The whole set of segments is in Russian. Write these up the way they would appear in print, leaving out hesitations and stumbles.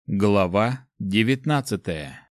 Глава 19.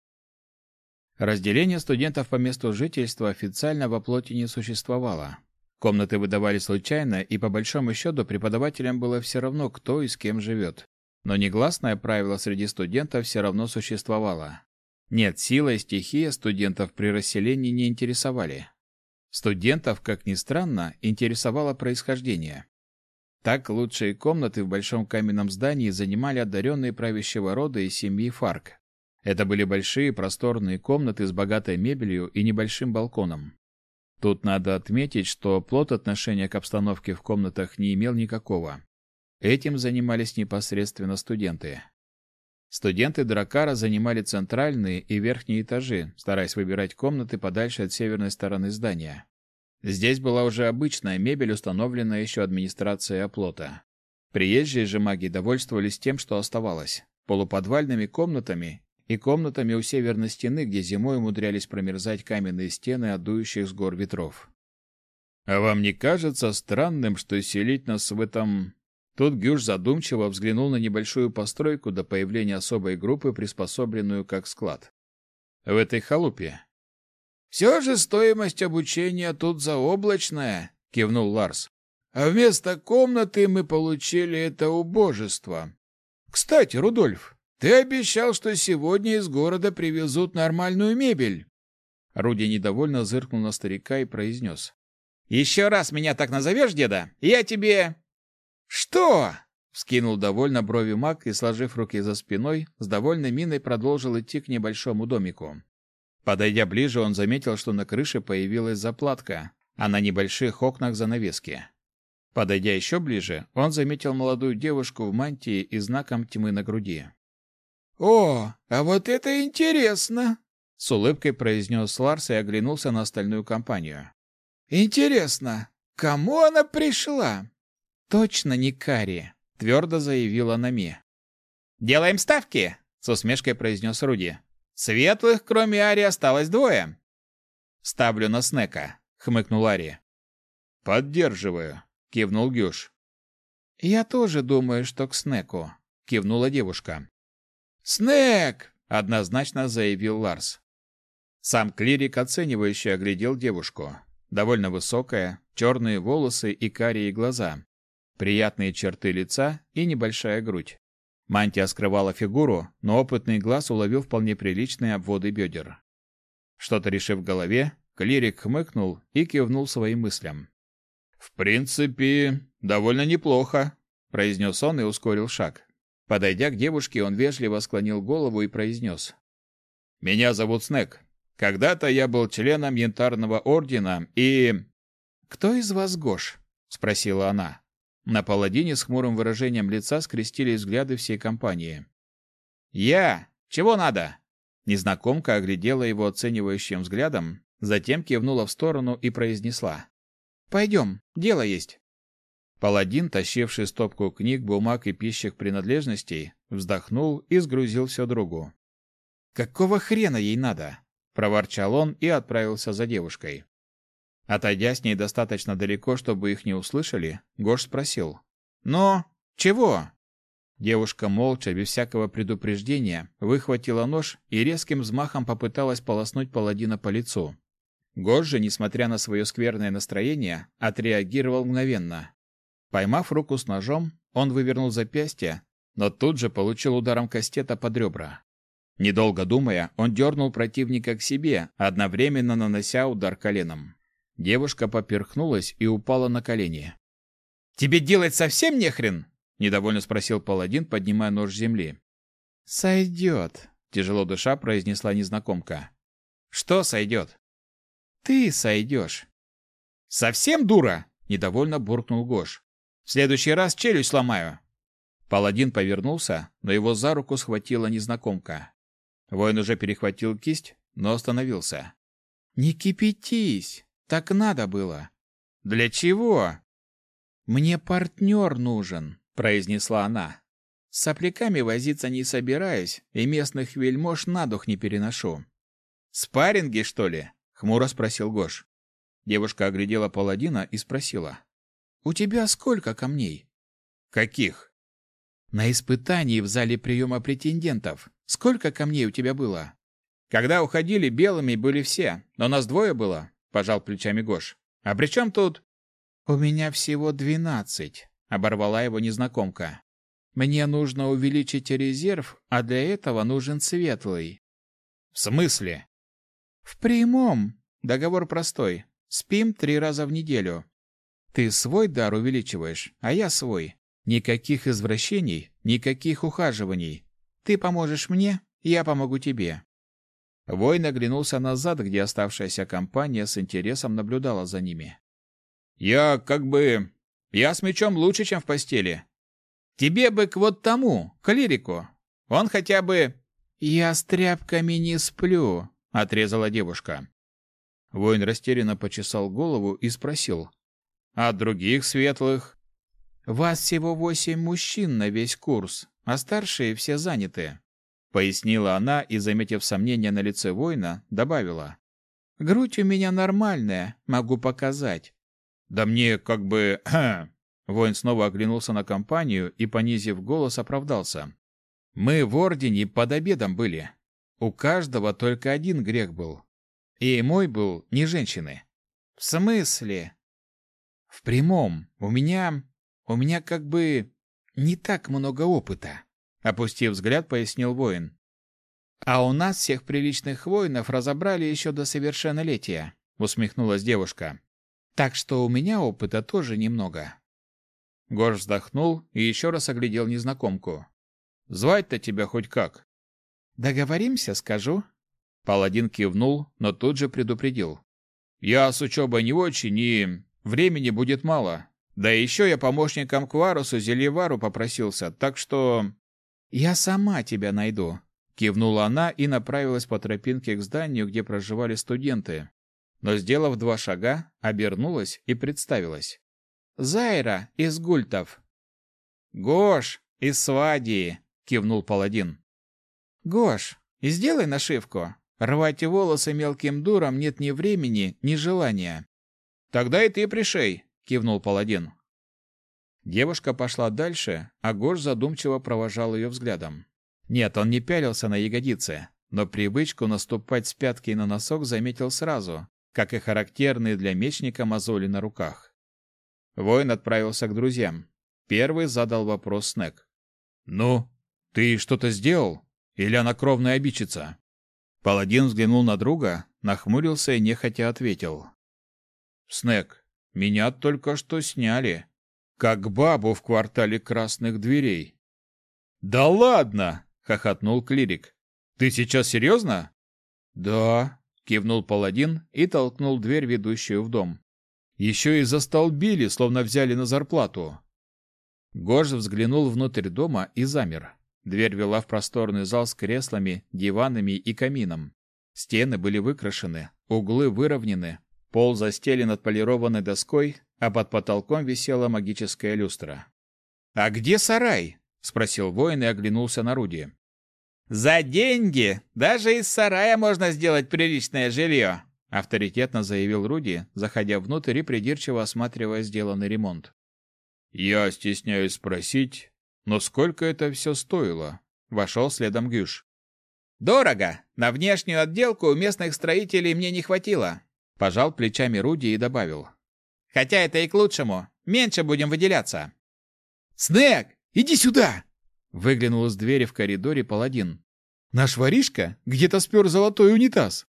Разделение студентов по месту жительства официально во плоти не существовало. Комнаты выдавали случайно, и по большому счету преподавателям было все равно, кто и с кем живет. Но негласное правило среди студентов все равно существовало. Нет, сила и стихия студентов при расселении не интересовали. Студентов, как ни странно, интересовало происхождение. Так лучшие комнаты в большом каменном здании занимали одаренные правящего рода из семьи Фарк. Это были большие просторные комнаты с богатой мебелью и небольшим балконом. Тут надо отметить, что плот отношения к обстановке в комнатах не имел никакого. Этим занимались непосредственно студенты. Студенты Драккара занимали центральные и верхние этажи, стараясь выбирать комнаты подальше от северной стороны здания. Здесь была уже обычная мебель, установленная еще администрацией оплота. Приезжие же маги довольствовались тем, что оставалось: полуподвальными комнатами и комнатами у северной стены, где зимой умудрялись промерзать каменные стены от дующих с гор ветров. «А вам не кажется странным, что селить нас в этом...» Тут Гюш задумчиво взглянул на небольшую постройку до появления особой группы, приспособленную как склад. «В этой халупе». «Все же стоимость обучения тут заоблачная», — кивнул Ларс. «А вместо комнаты мы получили это убожество. Кстати, Рудольф, ты обещал, что сегодня из города привезут нормальную мебель». Руди недовольно зыркнул на старика и произнес: «Еще раз меня так назовешь, деда, я тебе...» «Что?» — вскинул довольно брови маг и, сложив руки за спиной, с довольной миной продолжил идти к небольшому домику. Подойдя ближе, он заметил, что на крыше появилась заплатка, а на небольших окнах занавески. Подойдя еще ближе, он заметил молодую девушку в мантии и знаком тьмы на груди. «О, а вот это интересно!» — с улыбкой произнес Ларс и оглянулся на остальную компанию. «Интересно, кому она пришла?» «Точно не Кари», — твердо заявила Нами. «Делаем ставки!» — с усмешкой произнес Руди. «Светлых, кроме Ари, осталось двое». «Ставлю на Снека», — хмыкнул Ари. «Поддерживаю», — кивнул Гюш. «Я тоже думаю, что к Снеку», — кивнула девушка. «Снек!» — однозначно заявил Ларс. Сам клирик оценивающе оглядел девушку. Довольно высокая, черные волосы и карие глаза, приятные черты лица и небольшая грудь. Мантия скрывала фигуру, но опытный глаз уловил вполне приличные обводы бедер. Что-то решив в голове, клирик хмыкнул и кивнул своим мыслям. «В принципе, довольно неплохо», — произнес он и ускорил шаг. Подойдя к девушке, он вежливо склонил голову и произнес: «Меня зовут Снек. Когда-то я был членом Янтарного ордена и...» «Кто из вас Гош?» — спросила она. На паладине с хмурым выражением лица скрестились взгляды всей компании. «Я! Чего надо?» Незнакомка оглядела его оценивающим взглядом, затем кивнула в сторону и произнесла: «Пойдем, дело есть». Паладин, тащивший стопку книг, бумаг и пищих принадлежностей, вздохнул и сгрузил все другу. «Какого хрена ей надо?» — проворчал он и отправился за девушкой. Отойдя с ней достаточно далеко, чтобы их не услышали, Гош спросил: «Но? Чего?» Девушка молча, без всякого предупреждения, выхватила нож и резким взмахом попыталась полоснуть паладина по лицу. Гош же, несмотря на свое скверное настроение, отреагировал мгновенно. Поймав руку с ножом, он вывернул запястье, но тут же получил ударом кастета под ребра. Недолго думая, он дернул противника к себе, одновременно нанося удар коленом. Девушка поперхнулась и упала на колени. «Тебе делать совсем нехрен?» — недовольно спросил паладин, поднимая нож с земли. «Сойдет», — тяжело дыша произнесла незнакомка. «Что сойдет?» «Ты сойдешь». «Совсем дура?» — недовольно буркнул Гош. «В следующий раз челюсть сломаю». Паладин повернулся, но его за руку схватила незнакомка. Воин уже перехватил кисть, но остановился. «Не кипятись. Так надо было». «Для чего?» «Мне партнер нужен», — произнесла она. «С сопляками возиться не собираюсь, и местных вельмож на дух не переношу». «Спарринги, что ли?» — хмуро спросил Гош. Девушка оглядела паладина и спросила: «У тебя сколько камней?» «Каких?» На испытании в зале приема претендентов. Сколько камней у тебя было? Когда уходили, белыми были все, но нас двое было, пожал плечами Гош. А при чем тут? У меня всего 12, оборвала его незнакомка. Мне нужно увеличить резерв, а для этого нужен светлый. В смысле? В прямом. Договор простой. Спим 3 раза в неделю. Ты свой дар увеличиваешь, а я свой. Никаких извращений, никаких ухаживаний. Ты поможешь мне, я помогу тебе. Воин оглянулся назад, где оставшаяся компания с интересом наблюдала за ними. Я с мечом лучше, чем в постели. Тебе бы к вот тому, клирику. Он хотя бы... Я с тряпками не сплю, отрезала девушка. Воин растерянно почесал голову и спросил. А других светлых? Вас всего 8 мужчин на весь курс, а старшие все заняты, пояснила она и, заметив сомнение на лице воина, добавила. Грудь у меня нормальная, могу показать. Да мне Воин снова оглянулся на компанию и, понизив голос, оправдался. Мы в ордене под обедом были. У каждого только один грех был. И мой был не женщины. В смысле? В прямом. У меня не так много опыта, опустив взгляд, пояснил воин. А у нас всех приличных воинов разобрали еще до совершеннолетия, усмехнулась девушка. Так что у меня опыта тоже немного. Гош вздохнул и еще раз оглядел незнакомку. Звать-то тебя хоть как? Договоримся, скажу. Паладин кивнул, но тут же предупредил. Я с учебой не очень, и времени будет мало. Да и еще я помощником Кварусу Зельевару попросился, так что... Я сама тебя найду, кивнула она и направилась по тропинке к зданию, где проживали студенты. Но, сделав 2 шага, обернулась и представилась. Зайра из Гультов. Гош из Свадии, кивнул паладин. Гош, и сделай нашивку. Рвать волосы мелким дуром нет ни времени, ни желания. Тогда и ты пришей, кивнул паладин. Девушка пошла дальше, а Гош задумчиво провожал ее взглядом. Нет, он не пялился на ягодицы, но привычку наступать с пятки на носок заметил сразу, как и характерные для мечника мозоли на руках. Воин отправился к друзьям. Первый задал вопрос Снег. «Ну, ты что-то сделал? Или она кровная обидчица?» Паладин взглянул на друга, нахмурился и нехотя ответил. «Снег, меня только что сняли, как бабу в квартале Красных Дверей». «Да ладно!» — хохотнул клирик. «Ты сейчас серьезно?» «Да», — кивнул паладин и толкнул дверь, ведущую в дом. «Еще и застолбили, словно взяли на зарплату». Гош взглянул внутрь дома и замер. Дверь вела в просторный зал с креслами, диванами и камином. Стены были выкрашены, углы выровнены, пол застелен отполированной доской, а под потолком висела магическая люстра. «А где сарай?» — спросил воин и оглянулся на Руди. «За деньги! Даже из сарая можно сделать приличное жилье!» — авторитетно заявил Руди, заходя внутрь и придирчиво осматривая сделанный ремонт. «Я стесняюсь спросить, но сколько это все стоило?» — вошел следом Гюш. «Дорого! На внешнюю отделку у местных строителей мне не хватило!» — пожал плечами Руди и добавил. «Хотя это и к лучшему. Меньше будем выделяться». «Снег, иди сюда!» — выглянул из двери в коридоре паладин. «Наш воришка где-то спер золотой унитаз».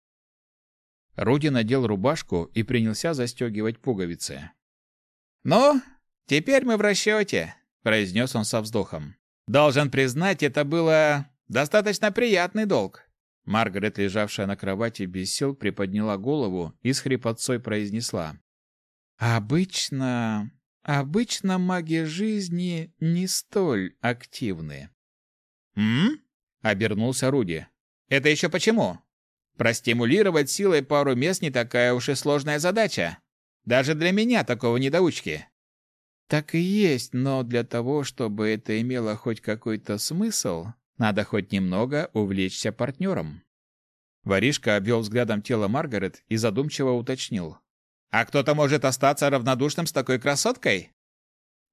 Руди надел рубашку и принялся застегивать пуговицы. «Ну, теперь мы в расчете», — произнес он со вздохом. «Должен признать, это было достаточно приятный долг». Маргарет, лежавшая на кровати без сил, приподняла голову и с хрипотцой произнесла. «Обычно маги жизни не столь активны». «М?» — обернулся Руди. «Это еще почему? Простимулировать силой пару мест не такая уж и сложная задача. Даже для меня, такого недоучки». «Так и есть, но для того, чтобы это имело хоть какой-то смысл, надо хоть немного увлечься партнером». Воришка обвел взглядом тело Маргарет и задумчиво уточнил. «А кто-то может остаться равнодушным с такой красоткой?»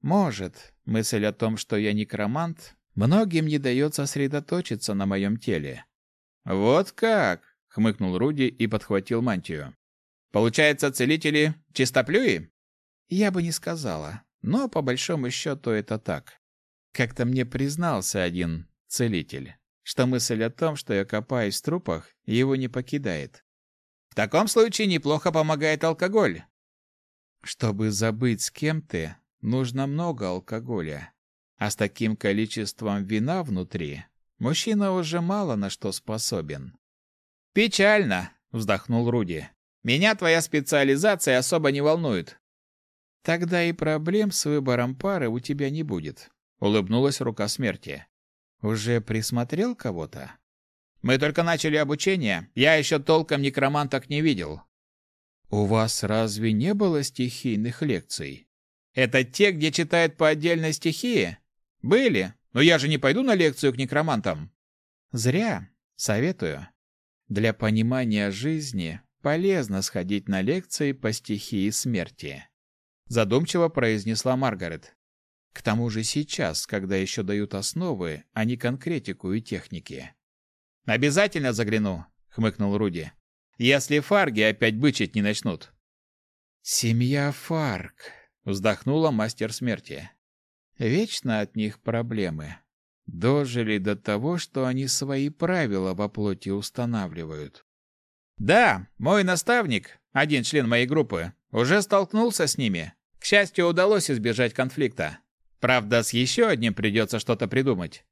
Может, мысль о том, что я некромант, многим не дает сосредоточиться на моем теле. Вот как, хмыкнул Руди и подхватил мантию. Получается, целители чистоплюи? Я бы не сказала, но по большому счету это так. Как-то мне признался один целитель, что мысль о том, что я копаюсь в трупах, его не покидает. В таком случае неплохо помогает алкоголь. Чтобы забыть, с кем ты, нужно много алкоголя. А с таким количеством вина внутри мужчина уже мало на что способен. Печально, вздохнул Руди. Меня твоя специализация особо не волнует. Тогда и проблем с выбором пары у тебя не будет, улыбнулась рука смерти. Уже присмотрел кого-то? Мы только начали обучение, я еще толком некроманток не видел. У вас разве не было стихийных лекций? Это те, где читают по отдельной стихии? Были, но я же не пойду на лекцию к некромантам. Зря, советую. Для понимания жизни полезно сходить на лекции по стихии смерти. Задумчиво произнесла Маргарет. К тому же сейчас, когда еще дают основы, а не конкретику и техники. Обязательно загляну, хмыкнул Руди. Если фарги опять бычить не начнут. Семья Фарг, вздохнула мастер смерти. Вечно от них проблемы. Дожили до того, что они свои правила во плоти устанавливают. Да, мой наставник, один член моей группы, уже столкнулся с ними. К счастью, удалось избежать конфликта. Правда, с еще одним придется что-то придумать.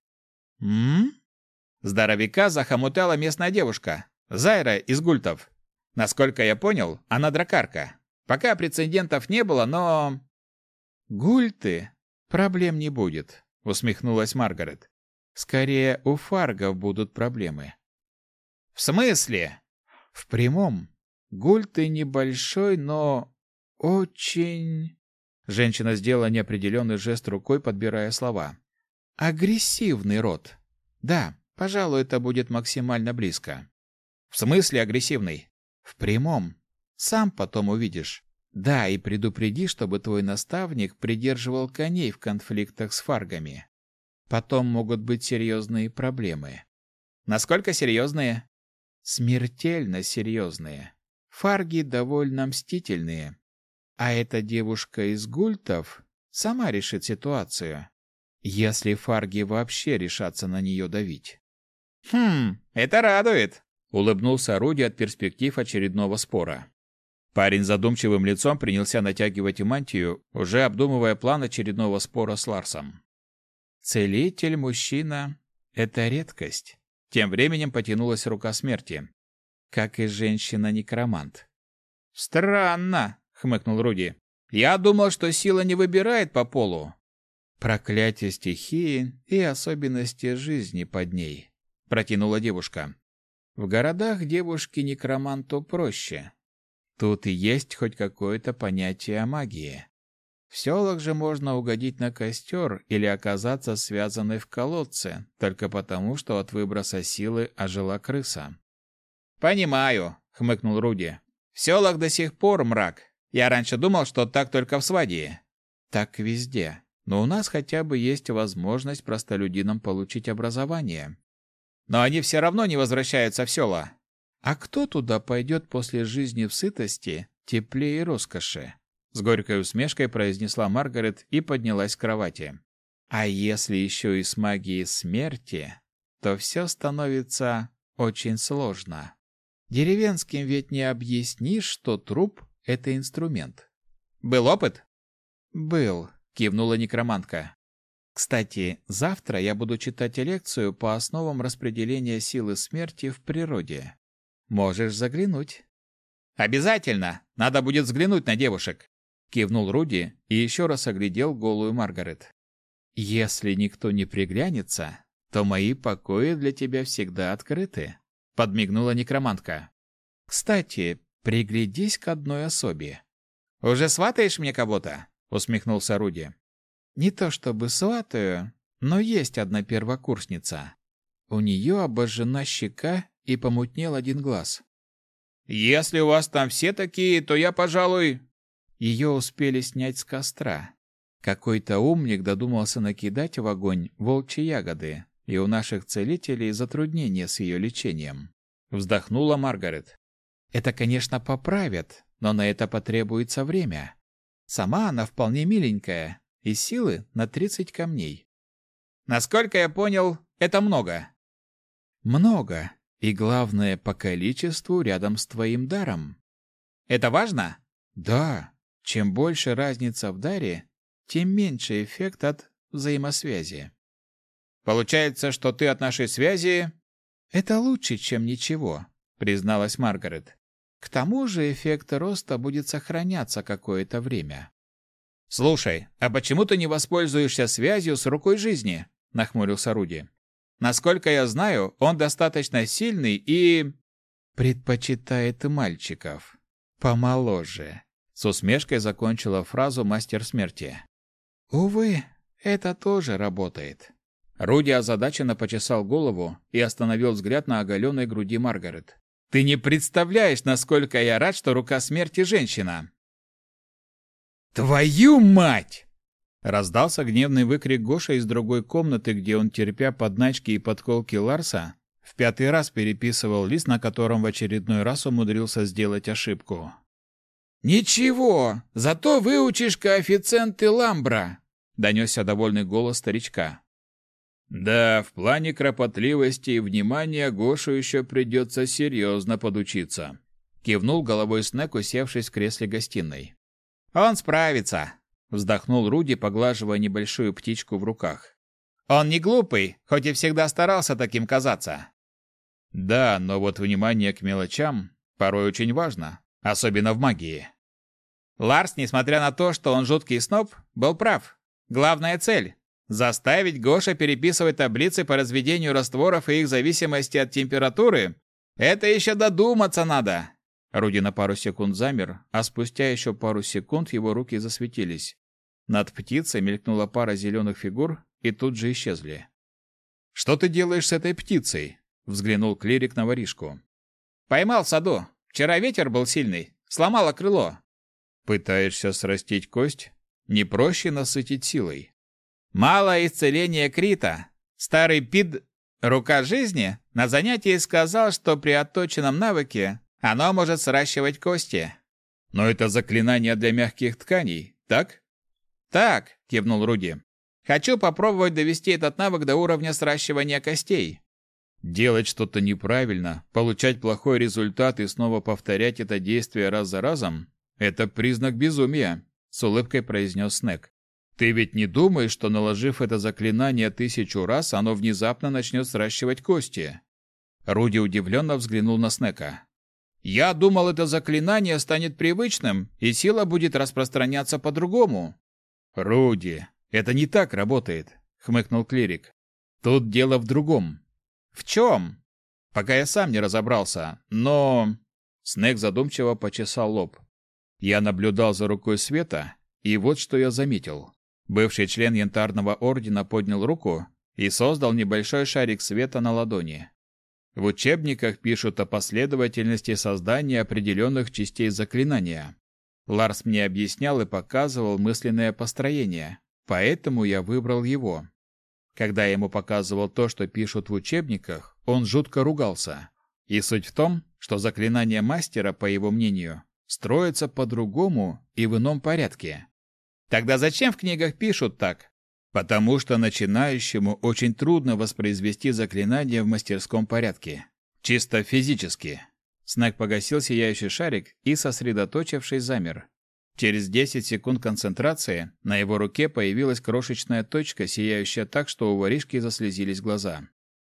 Здоровяка захомутала местная девушка, Зайра из гультов. Насколько я понял, она дракарка. Пока прецедентов не было, но... Гульты? Проблем не будет, усмехнулась Маргарет. Скорее, у фаргов будут проблемы. В смысле? В прямом. Гульты небольшой, но... очень... Женщина сделала неопределенный жест рукой, подбирая слова. Агрессивный род. Да, пожалуй, это будет максимально близко. В смысле агрессивный? В прямом. Сам потом увидишь. Да, и предупреди, чтобы твой наставник придерживал коней в конфликтах с фаргами. Потом могут быть серьезные проблемы. Насколько серьезные? Смертельно серьезные. Фарги довольно мстительные. А эта девушка из гультов сама решит ситуацию, если фарги вообще решатся на нее давить. Это радует, улыбнулся Руди от перспектив очередного спора. Парень задумчивым лицом принялся натягивать мантию, уже обдумывая план очередного спора с Ларсом. Целитель-мужчина — это редкость. Тем временем потянулась рука смерти. Как и женщина-некромант. Странно, хмыкнул Руди. Я думал, что сила не выбирает по полу. Проклятие стихии и особенности жизни под ней, протянула девушка. В городах девушке-некроманту проще. Тут и есть хоть какое-то понятие о магии. В селах же можно угодить на костер или оказаться связанной в колодце, только потому, что от выброса силы ожила крыса. «Понимаю», — хмыкнул Руди. «В селах до сих пор мрак. Я раньше думал, что так только в Свадии». «Так везде. Но у нас хотя бы есть возможность простолюдинам получить образование». «Но они все равно не возвращаются в села». «А кто туда пойдет после жизни в сытости, тепле и роскоши?» С горькой усмешкой произнесла Маргарет и поднялась с кровати. «А если еще и с магией смерти, то все становится очень сложно. Деревенским ведь не объяснишь, что труп — это инструмент». «Был опыт?» «Был», — кивнула некромантка. «Кстати, завтра я буду читать лекцию по основам распределения силы смерти в природе. Можешь заглянуть». «Обязательно! Надо будет взглянуть на девушек!» Кивнул Руди и еще раз оглядел голую Маргарет. «Если никто не приглянется, то мои покои для тебя всегда открыты», — подмигнула некромантка. «Кстати, приглядись к одной особе». «Уже сватаешь мне кого-то?» — усмехнулся Руди. «Не то чтобы сватаю, но есть одна первокурсница. У нее обожжена щека и помутнел один глаз». «Если у вас там все такие, то я, пожалуй...» Ее успели снять с костра. Какой-то умник додумался накидать в огонь волчьи ягоды, и у наших целителей затруднения с ее лечением. Вздохнула Маргарет. Это, конечно, поправят, но на это потребуется время. Сама она вполне миленькая, и силы на 30 камней. Насколько я понял, это много. Много, и главное, по количеству рядом с твоим даром. Это важно? Да. Чем больше разница в даре, тем меньше эффект от взаимосвязи. Получается, что ты от нашей связи... Это лучше, чем ничего, призналась Маргарет. К тому же эффект роста будет сохраняться какое-то время. Слушай, а почему ты не воспользуешься связью с рукой жизни? Нахмурился Руди. Насколько я знаю, он достаточно сильный и... предпочитает мальчиков. Помоложе. С усмешкой закончила фразу мастер смерти. Увы, это тоже работает. Руди озадаченно почесал голову и остановил взгляд на оголенной груди Маргарет. Ты не представляешь, насколько я рад, что рука смерти женщина. Твою мать! Раздался гневный выкрик Гоши из другой комнаты, где он, терпя подначки и подколки Ларса, в 5-й раз переписывал лист, на котором в очередной раз умудрился сделать ошибку. «Ничего, зато выучишь коэффициенты Ламбра», — донесся довольный голос старичка. «Да, в плане кропотливости и внимания Гошу еще придется серьезно подучиться», — кивнул головой Снег, усевшись в кресле гостиной. «Он справится», — вздохнул Руди, поглаживая небольшую птичку в руках. «Он не глупый, хоть и всегда старался таким казаться». «Да, но вот внимание к мелочам порой очень важно, особенно в магии». Ларс, несмотря на то, что он жуткий сноб, был прав. Главная цель – заставить Гоша переписывать таблицы по разведению растворов и их зависимости от температуры – это еще додуматься надо. Руди на пару секунд замер, а спустя еще пару секунд его руки засветились. Над птицей мелькнула пара зеленых фигур и тут же исчезли. «Что ты делаешь с этой птицей?» – взглянул клирик на воришку. «Поймал в саду. Вчера ветер был сильный. Сломало крыло». «Пытаешься срастить кость? Не проще насытить силой?» «Мало исцеления Крита. Старый пид... Рука жизни на занятии сказал, что при отточенном навыке оно может сращивать кости». «Но это заклинание для мягких тканей, так?» «Так», — кивнул Руди. «Хочу попробовать довести этот навык до уровня сращивания костей». «Делать что-то неправильно, получать плохой результат и снова повторять это действие раз за разом — это признак безумия», — с улыбкой произнес Снег. «Ты ведь не думаешь, что, наложив это заклинание 1000 раз, оно внезапно начнет сращивать кости?» Руди удивленно взглянул на Снега. «Я думал, это заклинание станет привычным, и сила будет распространяться по-другому». «Руди, это не так работает», — хмыкнул клирик. «Тут дело в другом». «В чем?» «Пока я сам не разобрался, но...» Снег задумчиво почесал лоб. «Я наблюдал за рукой Света, и вот что я заметил». Бывший член Янтарного Ордена поднял руку и создал небольшой шарик света на ладони. В учебниках пишут о последовательности создания определенных частей заклинания. Ларс мне объяснял и показывал мысленное построение, поэтому я выбрал его. Когда я ему показывал то, что пишут в учебниках, он жутко ругался. И суть в том, что заклинание мастера, по его мнению, строится по-другому и в ином порядке. Тогда зачем в книгах пишут так? Потому что начинающему очень трудно воспроизвести заклинание в мастерском порядке. Чисто физически. Снег погасил сияющий шарик и, сосредоточившись, замер. Через 10 секунд концентрации на его руке появилась крошечная точка, сияющая так, что у воришки заслезились глаза.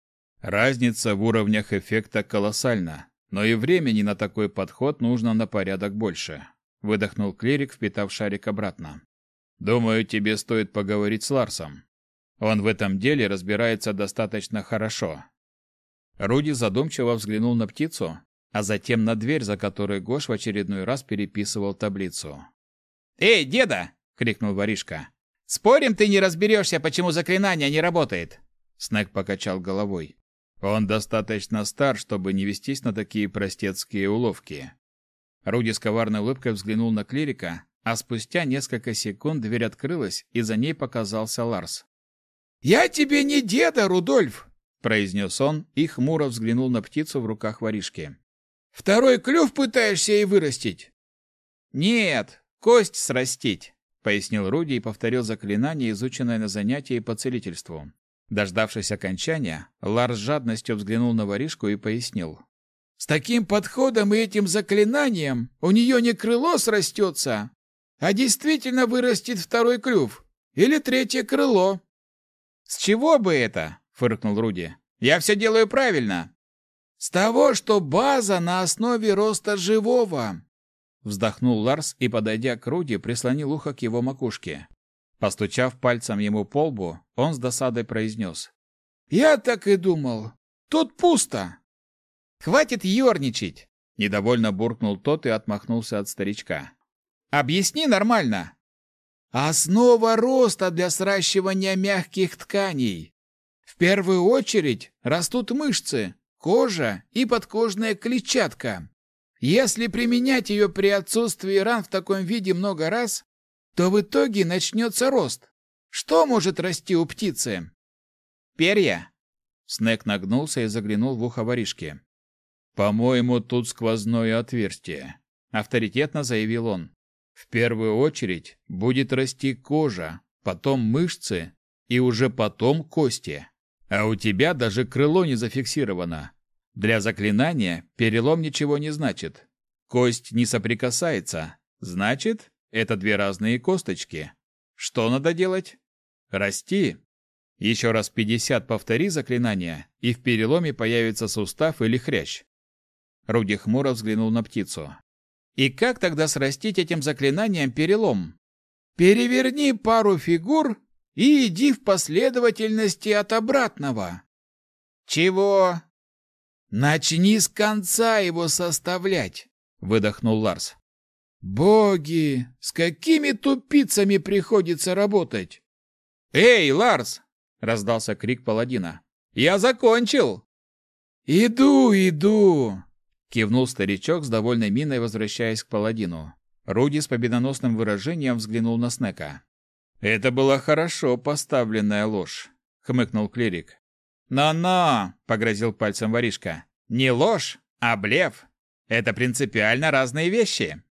Разница в уровнях эффекта колоссальна, но и времени на такой подход нужно на порядок больше. Выдохнул клирик, впитав шарик обратно. Думаю, тебе стоит поговорить с Ларсом. Он в этом деле разбирается достаточно хорошо. Руди задумчиво взглянул на птицу, а затем на дверь, за которой Гош в очередной раз переписывал таблицу. «Эй, деда!» — крикнул воришка. «Спорим, ты не разберешься, почему заклинание не работает?» Снег покачал головой. «Он достаточно стар, чтобы не вестись на такие простецкие уловки». Руди с коварной улыбкой взглянул на клирика, а спустя несколько секунд дверь открылась, и за ней показался Ларс. «Я тебе не деда, Рудольф!» — произнес он и хмуро взглянул на птицу в руках воришки. «Второй клюв пытаешься ей вырастить?» «Нет, кость срастить», — пояснил Руди и повторил заклинание, изученное на занятии по целительству. Дождавшись окончания, Ларс с жадностью взглянул на воришку и пояснил. «С таким подходом и этим заклинанием у нее не крыло срастется, а действительно вырастет второй клюв или третье крыло». «С чего бы это?» — фыркнул Руди. «Я все делаю правильно». «С того, что база на основе роста живого», — вздохнул Ларс и, подойдя к Руди, прислонил ухо к его макушке. Постучав пальцем ему по лбу, он с досадой произнес. «Я так и думал. Тут пусто». «Хватит ерничать!» — недовольно буркнул тот и отмахнулся от старичка. «Объясни нормально!» «Основа роста для сращивания мягких тканей. В первую очередь растут мышцы, кожа и подкожная клетчатка. Если применять ее при отсутствии ран в таком виде много раз, то в итоге начнется рост. Что может расти у птицы?» «Перья!» Снег нагнулся и заглянул в ухо воришки. «По-моему, тут сквозное отверстие», — авторитетно заявил он. «В первую очередь будет расти кожа, потом мышцы и уже потом кости. А у тебя даже крыло не зафиксировано. Для заклинания перелом ничего не значит. Кость не соприкасается. Значит, это две разные косточки. Что надо делать? Расти. Еще раз 50 повтори заклинание, и в переломе появится сустав или хрящ». Руди хмуро взглянул на птицу. «И как тогда срастить этим заклинанием перелом?» «Переверни пару фигур и иди в последовательности от обратного». «Чего?» «Начни с конца его составлять», — выдохнул Ларс. «Боги, с какими тупицами приходится работать!» «Эй, Ларс!» — раздался крик паладина. «Я закончил!» «Иду!» — кивнул старичок с довольной миной, возвращаясь к паладину. Руди с победоносным выражением взглянул на Снека. «Это была хорошо поставленная ложь», — хмыкнул клирик. «Но-но!» — погрозил пальцем воришка. «Не ложь, а блеф. Это принципиально разные вещи».